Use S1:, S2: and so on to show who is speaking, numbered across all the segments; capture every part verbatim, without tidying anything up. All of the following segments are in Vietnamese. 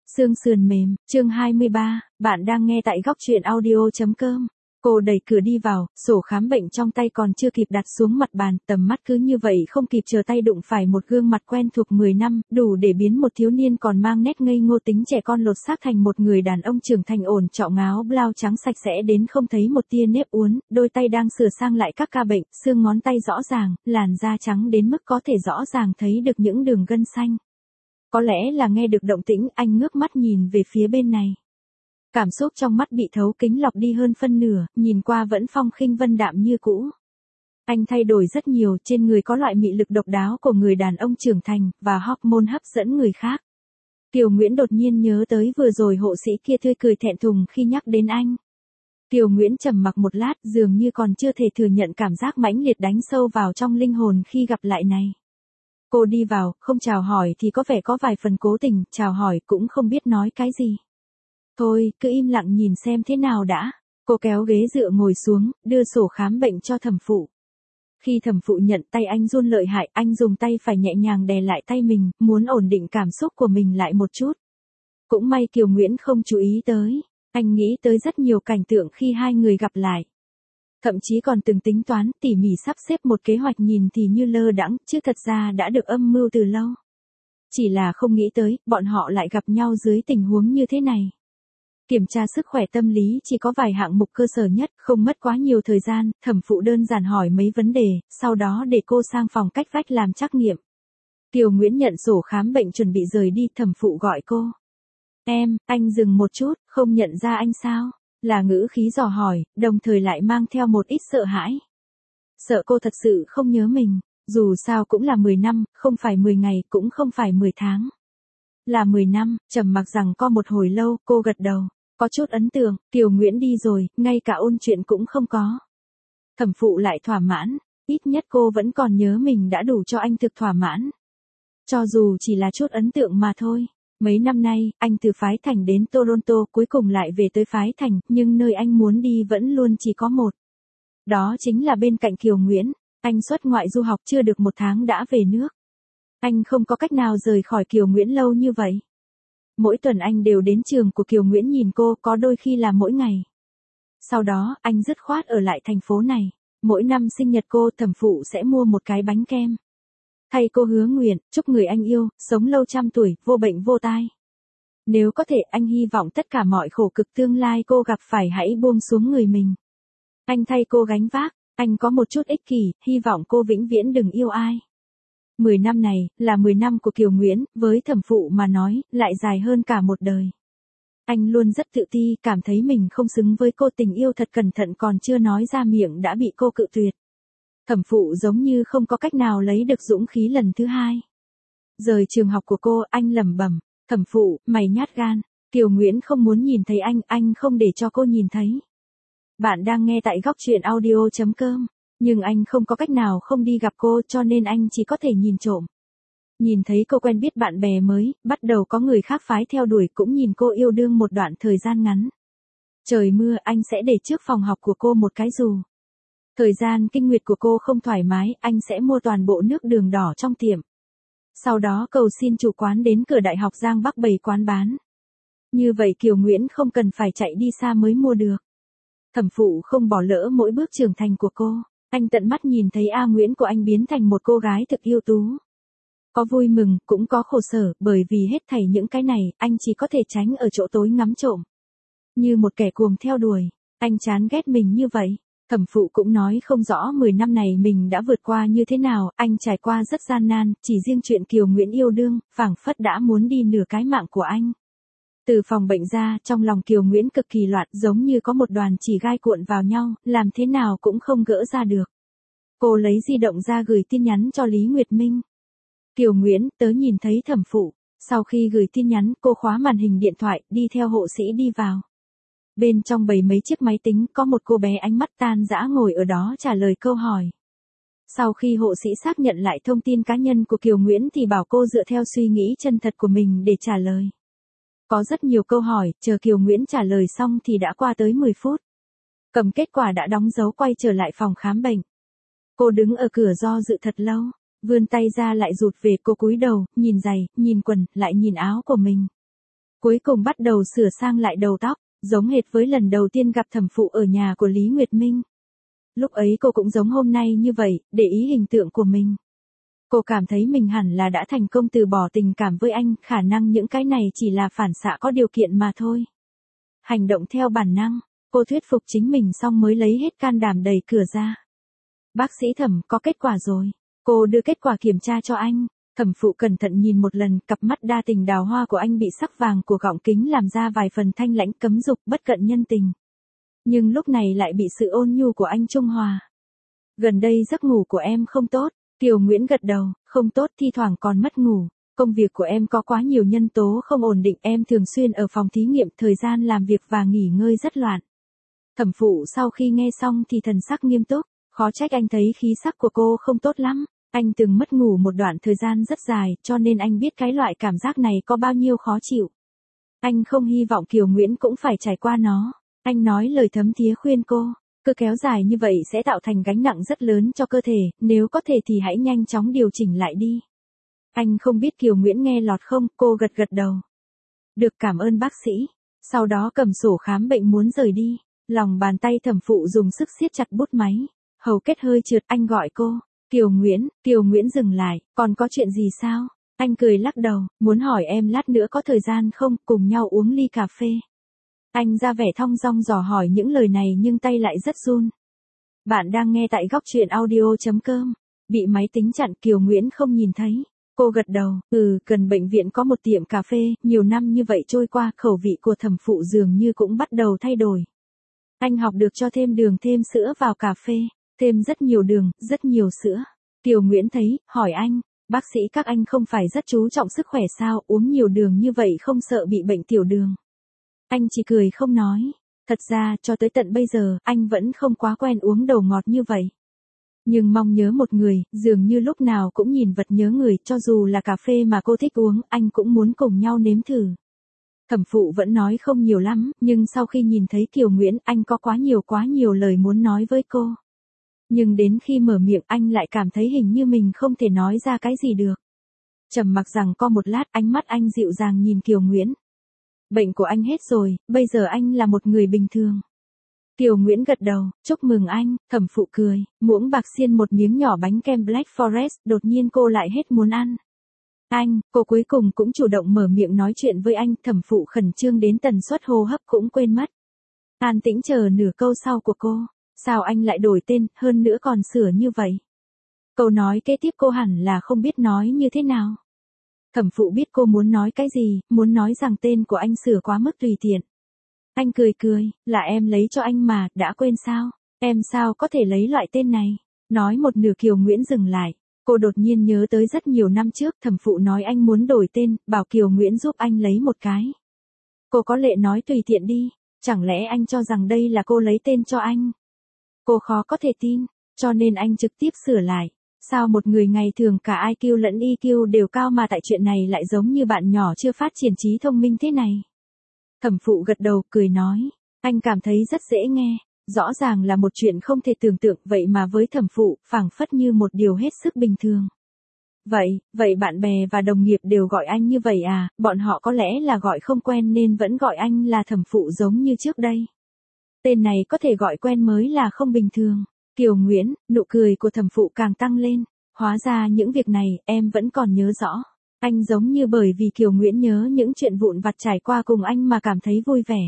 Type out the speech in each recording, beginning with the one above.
S1: Xương sườn mềm, chương hai mươi ba, bạn đang nghe tại góc truyện audio chấm com. Cô đẩy cửa đi vào, sổ khám bệnh trong tay còn chưa kịp đặt xuống mặt bàn, tầm mắt cứ như vậy không kịp chờ tay đụng phải một gương mặt quen thuộc mười năm, đủ để biến một thiếu niên còn mang nét ngây ngô tính trẻ con lột xác thành một người đàn ông trưởng thành ổn trọng, áo blau trắng sạch sẽ đến không thấy một tia nếp uốn, đôi tay đang sửa sang lại các ca bệnh, xương ngón tay rõ ràng, làn da trắng đến mức có thể rõ ràng thấy được những đường gân xanh. Có lẽ là nghe được động tĩnh, anh ngước mắt nhìn về phía bên này. Cảm xúc trong mắt bị thấu kính lọc đi hơn phân nửa, nhìn qua vẫn phong khinh vân đạm như cũ. Anh thay đổi rất nhiều, trên người có loại mị lực độc đáo của người đàn ông trưởng thành, và hormone hấp dẫn người khác. Kiều Nguyễn đột nhiên nhớ tới vừa rồi hộ sĩ kia tươi cười thẹn thùng khi nhắc đến anh. Kiều Nguyễn trầm mặc một lát, dường như còn chưa thể thừa nhận cảm giác mãnh liệt đánh sâu vào trong linh hồn khi gặp lại này. Cô đi vào, không chào hỏi thì có vẻ có vài phần cố tình, chào hỏi cũng không biết nói cái gì. Thôi, cứ im lặng nhìn xem thế nào đã. Cô kéo ghế dựa ngồi xuống, đưa sổ khám bệnh cho thẩm phụ. Khi thẩm phụ nhận, tay anh run lợi hại, anh dùng tay phải nhẹ nhàng đè lại tay mình, muốn ổn định cảm xúc của mình lại một chút. Cũng may Kiều Nguyễn không chú ý tới. Anh nghĩ tới rất nhiều cảnh tượng khi hai người gặp lại. Thậm chí còn từng tính toán, tỉ mỉ sắp xếp một kế hoạch, nhìn thì như lơ đãng, chứ thật ra đã được âm mưu từ lâu. Chỉ là không nghĩ tới, bọn họ lại gặp nhau dưới tình huống như thế này. Kiểm tra sức khỏe tâm lý chỉ có vài hạng mục cơ sở nhất, không mất quá nhiều thời gian, thẩm phụ đơn giản hỏi mấy vấn đề, sau đó để cô sang phòng cách vách làm trắc nghiệm. Kiều Nguyễn nhận sổ khám bệnh chuẩn bị rời đi, thẩm phụ gọi cô. Em, anh dừng một chút, không nhận ra anh sao? Là ngữ khí dò hỏi, đồng thời lại mang theo một ít sợ hãi. Sợ cô thật sự không nhớ mình, dù sao cũng là mười năm, không phải mười ngày, cũng không phải mười tháng. Là mười năm, trầm mặc rằng co một hồi lâu, cô gật đầu, có chút ấn tượng, Kiều Nguyễn đi rồi, ngay cả ôn chuyện cũng không có. Thẩm phụ lại thỏa mãn, ít nhất cô vẫn còn nhớ mình đã đủ cho anh thực thỏa mãn. Cho dù chỉ là chút ấn tượng mà thôi. Mấy năm nay, anh từ Phái Thành đến Toronto, cuối cùng lại về tới Phái Thành, nhưng nơi anh muốn đi vẫn luôn chỉ có một. Đó chính là bên cạnh Kiều Nguyễn. Anh xuất ngoại du học chưa được một tháng đã về nước. Anh không có cách nào rời khỏi Kiều Nguyễn lâu như vậy. Mỗi tuần anh đều đến trường của Kiều Nguyễn nhìn cô, có đôi khi là mỗi ngày. Sau đó, anh dứt khoát ở lại thành phố này. Mỗi năm sinh nhật cô, thẩm phụ sẽ mua một cái bánh kem. Thầy cô hứa nguyện, chúc người anh yêu, sống lâu trăm tuổi, vô bệnh vô tai. Nếu có thể, anh hy vọng tất cả mọi khổ cực tương lai cô gặp phải hãy buông xuống người mình. Anh thay cô gánh vác, anh có một chút ích kỷ, hy vọng cô vĩnh viễn đừng yêu ai. Mười năm này, là mười năm của Kiều Nguyễn, với thẩm phụ mà nói, lại dài hơn cả một đời. Anh luôn rất tự ti, cảm thấy mình không xứng với cô, tình yêu thật cẩn thận còn chưa nói ra miệng đã bị cô cự tuyệt. Thẩm phụ giống như không có cách nào lấy được dũng khí lần thứ hai. Rời trường học của cô, anh lẩm bẩm, thẩm phụ, mày nhát gan. Kiều Nguyễn không muốn nhìn thấy anh, anh không để cho cô nhìn thấy. Bạn đang nghe tại góc truyện audio chấm com, nhưng anh không có cách nào không đi gặp cô, cho nên anh chỉ có thể nhìn trộm. Nhìn thấy cô quen biết bạn bè mới, bắt đầu có người khác phái theo đuổi, cũng nhìn cô yêu đương một đoạn thời gian ngắn. Trời mưa, anh sẽ để trước phòng học của cô một cái dù. Thời gian kinh nguyệt của cô không thoải mái, anh sẽ mua toàn bộ nước đường đỏ trong tiệm. Sau đó cầu xin chủ quán đến cửa Đại học Giang Bắc bày quán bán. Như vậy Kiều Nguyễn không cần phải chạy đi xa mới mua được. Thẩm phụ không bỏ lỡ mỗi bước trưởng thành của cô. Anh tận mắt nhìn thấy A Nguyễn của anh biến thành một cô gái thực ưu tú. Có vui mừng, cũng có khổ sở, bởi vì hết thảy những cái này, anh chỉ có thể tránh ở chỗ tối ngắm trộm. Như một kẻ cuồng theo đuổi, anh chán ghét mình như vậy. Thẩm phụ cũng nói không rõ mười năm này mình đã vượt qua như thế nào, anh trải qua rất gian nan, chỉ riêng chuyện Kiều Nguyễn yêu đương, phảng phất đã muốn đi nửa cái mạng của anh. Từ phòng bệnh ra, trong lòng Kiều Nguyễn cực kỳ loạn, giống như có một đoàn chỉ gai cuộn vào nhau, làm thế nào cũng không gỡ ra được. Cô lấy di động ra gửi tin nhắn cho Lý Nguyệt Minh. Kiều Nguyễn, tớ nhìn thấy thẩm phụ. Sau khi gửi tin nhắn, cô khóa màn hình điện thoại, đi theo hộ sĩ đi vào. Bên trong bầy mấy chiếc máy tính, có một cô bé ánh mắt tan rã ngồi ở đó trả lời câu hỏi. Sau khi hộ sĩ xác nhận lại thông tin cá nhân của Kiều Nguyễn thì bảo cô dựa theo suy nghĩ chân thật của mình để trả lời. Có rất nhiều câu hỏi, chờ Kiều Nguyễn trả lời xong thì đã qua tới mười phút. Cầm kết quả đã đóng dấu quay trở lại phòng khám bệnh. Cô đứng ở cửa do dự thật lâu, vươn tay ra lại rụt về, cô cúi đầu, nhìn giày, nhìn quần, lại nhìn áo của mình. Cuối cùng bắt đầu sửa sang lại đầu tóc, giống hệt với lần đầu tiên gặp thẩm phụ ở nhà của Lý Nguyệt Minh. Lúc ấy cô cũng giống hôm nay như vậy, để ý hình tượng của mình. Cô cảm thấy mình hẳn là đã thành công từ bỏ tình cảm với anh, khả năng những cái này chỉ là phản xạ có điều kiện mà thôi. Hành động theo bản năng, cô thuyết phục chính mình xong mới lấy hết can đảm đẩy cửa ra. Bác sĩ Thẩm, có kết quả rồi. Cô đưa kết quả kiểm tra cho anh. Thẩm phụ cẩn thận nhìn một lần, cặp mắt đa tình đào hoa của anh bị sắc vàng của gọng kính làm ra vài phần thanh lãnh cấm dục bất cận nhân tình. Nhưng lúc này lại bị sự ôn nhu của anh trung hòa. Gần đây giấc ngủ của em không tốt. Kiều Nguyễn gật đầu, không tốt, thi thoảng còn mất ngủ. Công việc của em có quá nhiều nhân tố không ổn định, em thường xuyên ở phòng thí nghiệm, thời gian làm việc và nghỉ ngơi rất loạn. Thẩm phụ sau khi nghe xong thì thần sắc nghiêm túc, khó trách anh thấy khí sắc của cô không tốt lắm. Anh từng mất ngủ một đoạn thời gian rất dài, cho nên anh biết cái loại cảm giác này có bao nhiêu khó chịu. Anh không hy vọng Kiều Nguyễn cũng phải trải qua nó. Anh nói lời thấm thía khuyên cô, cứ kéo dài như vậy sẽ tạo thành gánh nặng rất lớn cho cơ thể, nếu có thể thì hãy nhanh chóng điều chỉnh lại đi. Anh không biết Kiều Nguyễn nghe lọt không, cô gật gật đầu. Được, cảm ơn bác sĩ. Sau đó cầm sổ khám bệnh muốn rời đi, lòng bàn tay thẩm phụ dùng sức siết chặt bút máy, hầu kết hơi trượt, anh gọi cô. Kiều Nguyễn, Kiều Nguyễn dừng lại, còn có chuyện gì sao? Anh cười lắc đầu, muốn hỏi em lát nữa có thời gian không, cùng nhau uống ly cà phê. Anh ra vẻ thong dong dò hỏi những lời này nhưng tay lại rất run. Bạn đang nghe tại góc truyện audio.com. Bị máy tính chặn, Kiều Nguyễn không nhìn thấy. Cô gật đầu, ừ, gần bệnh viện có một tiệm cà phê, nhiều năm như vậy trôi qua, khẩu vị của thẩm phụ dường như cũng bắt đầu thay đổi. Anh học được cho thêm đường thêm sữa vào cà phê, thêm rất nhiều đường, rất nhiều sữa. Kiều Nguyễn thấy, hỏi anh, bác sĩ các anh không phải rất chú trọng sức khỏe sao, uống nhiều đường như vậy không sợ bị bệnh tiểu đường. Anh chỉ cười không nói. Thật ra, cho tới tận bây giờ, anh vẫn không quá quen uống đồ ngọt như vậy. Nhưng mong nhớ một người, dường như lúc nào cũng nhìn vật nhớ người, cho dù là cà phê mà cô thích uống, anh cũng muốn cùng nhau nếm thử. Thẩm phụ vẫn nói không nhiều lắm, nhưng sau khi nhìn thấy Kiều Nguyễn, anh có quá nhiều quá nhiều lời muốn nói với cô. Nhưng đến khi mở miệng anh lại cảm thấy hình như mình không thể nói ra cái gì được. Trầm mặc rằng co một lát, ánh mắt anh dịu dàng nhìn Kiều Nguyễn. Bệnh của anh hết rồi, bây giờ anh là một người bình thường. Kiều Nguyễn gật đầu, chúc mừng anh, thẩm phụ cười, muỗng bạc xiên một miếng nhỏ bánh kem Black Forest, đột nhiên cô lại hết muốn ăn. Anh, cô cuối cùng cũng chủ động mở miệng nói chuyện với anh, thẩm phụ khẩn trương đến tần suất hô hấp cũng quên mất. An tĩnh chờ nửa câu sau của cô, sao anh lại đổi tên, hơn nữa còn sửa như vậy. Câu nói kế tiếp cô hẳn là không biết nói như thế nào. Thẩm phụ biết cô muốn nói cái gì, muốn nói rằng tên của anh sửa quá mức tùy tiện. Anh cười cười, là em lấy cho anh mà, đã quên sao, em sao có thể lấy loại tên này. Nói một nửa Kiều Nguyễn dừng lại, cô đột nhiên nhớ tới rất nhiều năm trước thẩm phụ nói anh muốn đổi tên, bảo Kiều Nguyễn giúp anh lấy một cái. Cô có lệ nói tùy tiện đi, chẳng lẽ anh cho rằng đây là cô lấy tên cho anh. Cô khó có thể tin, cho nên anh trực tiếp sửa lại. Sao một người ngày thường cả i kiu lẫn i kiu đều cao mà tại chuyện này lại giống như bạn nhỏ chưa phát triển trí thông minh thế này. Thẩm phụ gật đầu, cười nói, anh cảm thấy rất dễ nghe, rõ ràng là một chuyện không thể tưởng tượng, vậy mà với thẩm phụ, phảng phất như một điều hết sức bình thường. Vậy, vậy bạn bè và đồng nghiệp đều gọi anh như vậy à, bọn họ có lẽ là gọi không quen nên vẫn gọi anh là thẩm phụ giống như trước đây. Tên này có thể gọi quen mới là không bình thường. Kiều Nguyễn, nụ cười của thẩm phụ càng tăng lên, hóa ra những việc này em vẫn còn nhớ rõ. Anh giống như bởi vì Kiều Nguyễn nhớ những chuyện vụn vặt trải qua cùng anh mà cảm thấy vui vẻ.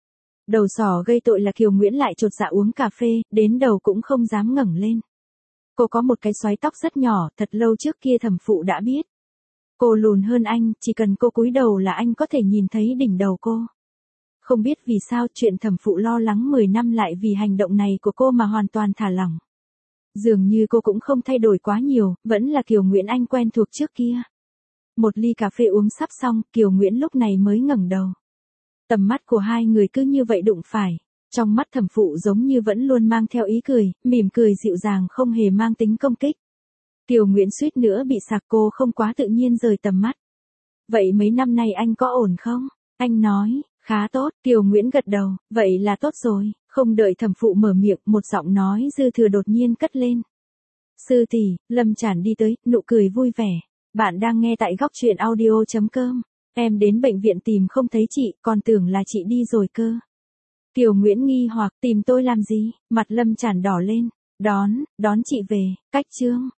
S1: Đầu sỏ gây tội là Kiều Nguyễn lại chột dạ uống cà phê, đến đầu cũng không dám ngẩng lên. Cô có một cái xoáy tóc rất nhỏ, thật lâu trước kia thẩm phụ đã biết. Cô lùn hơn anh, chỉ cần cô cúi đầu là anh có thể nhìn thấy đỉnh đầu cô. Không biết vì sao chuyện thẩm phụ lo lắng mười năm lại vì hành động này của cô mà hoàn toàn thả lỏng. Dường như cô cũng không thay đổi quá nhiều, vẫn là Kiều Nguyễn anh quen thuộc trước kia. Một ly cà phê uống sắp xong, Kiều Nguyễn lúc này mới ngẩng đầu. Tầm mắt của hai người cứ như vậy đụng phải. Trong mắt thẩm phụ giống như vẫn luôn mang theo ý cười, mỉm cười dịu dàng không hề mang tính công kích. Kiều Nguyễn suýt nữa bị sặc, cô không quá tự nhiên rời tầm mắt. Vậy mấy năm nay anh có ổn không? Anh nói, khá tốt, Kiều Nguyễn gật đầu, vậy là tốt rồi, không đợi thẩm phụ mở miệng, một giọng nói dư thừa đột nhiên cất lên. Sư tỷ, Lâm Trản đi tới, nụ cười vui vẻ. Bạn đang nghe tại góc truyện audio chấm com. Em đến bệnh viện tìm không thấy chị, còn tưởng là chị đi rồi cơ. Kiều Nguyễn nghi hoặc, tìm tôi làm gì? Mặt Lâm Tràn đỏ lên. Đón, đón chị về, cách Trương.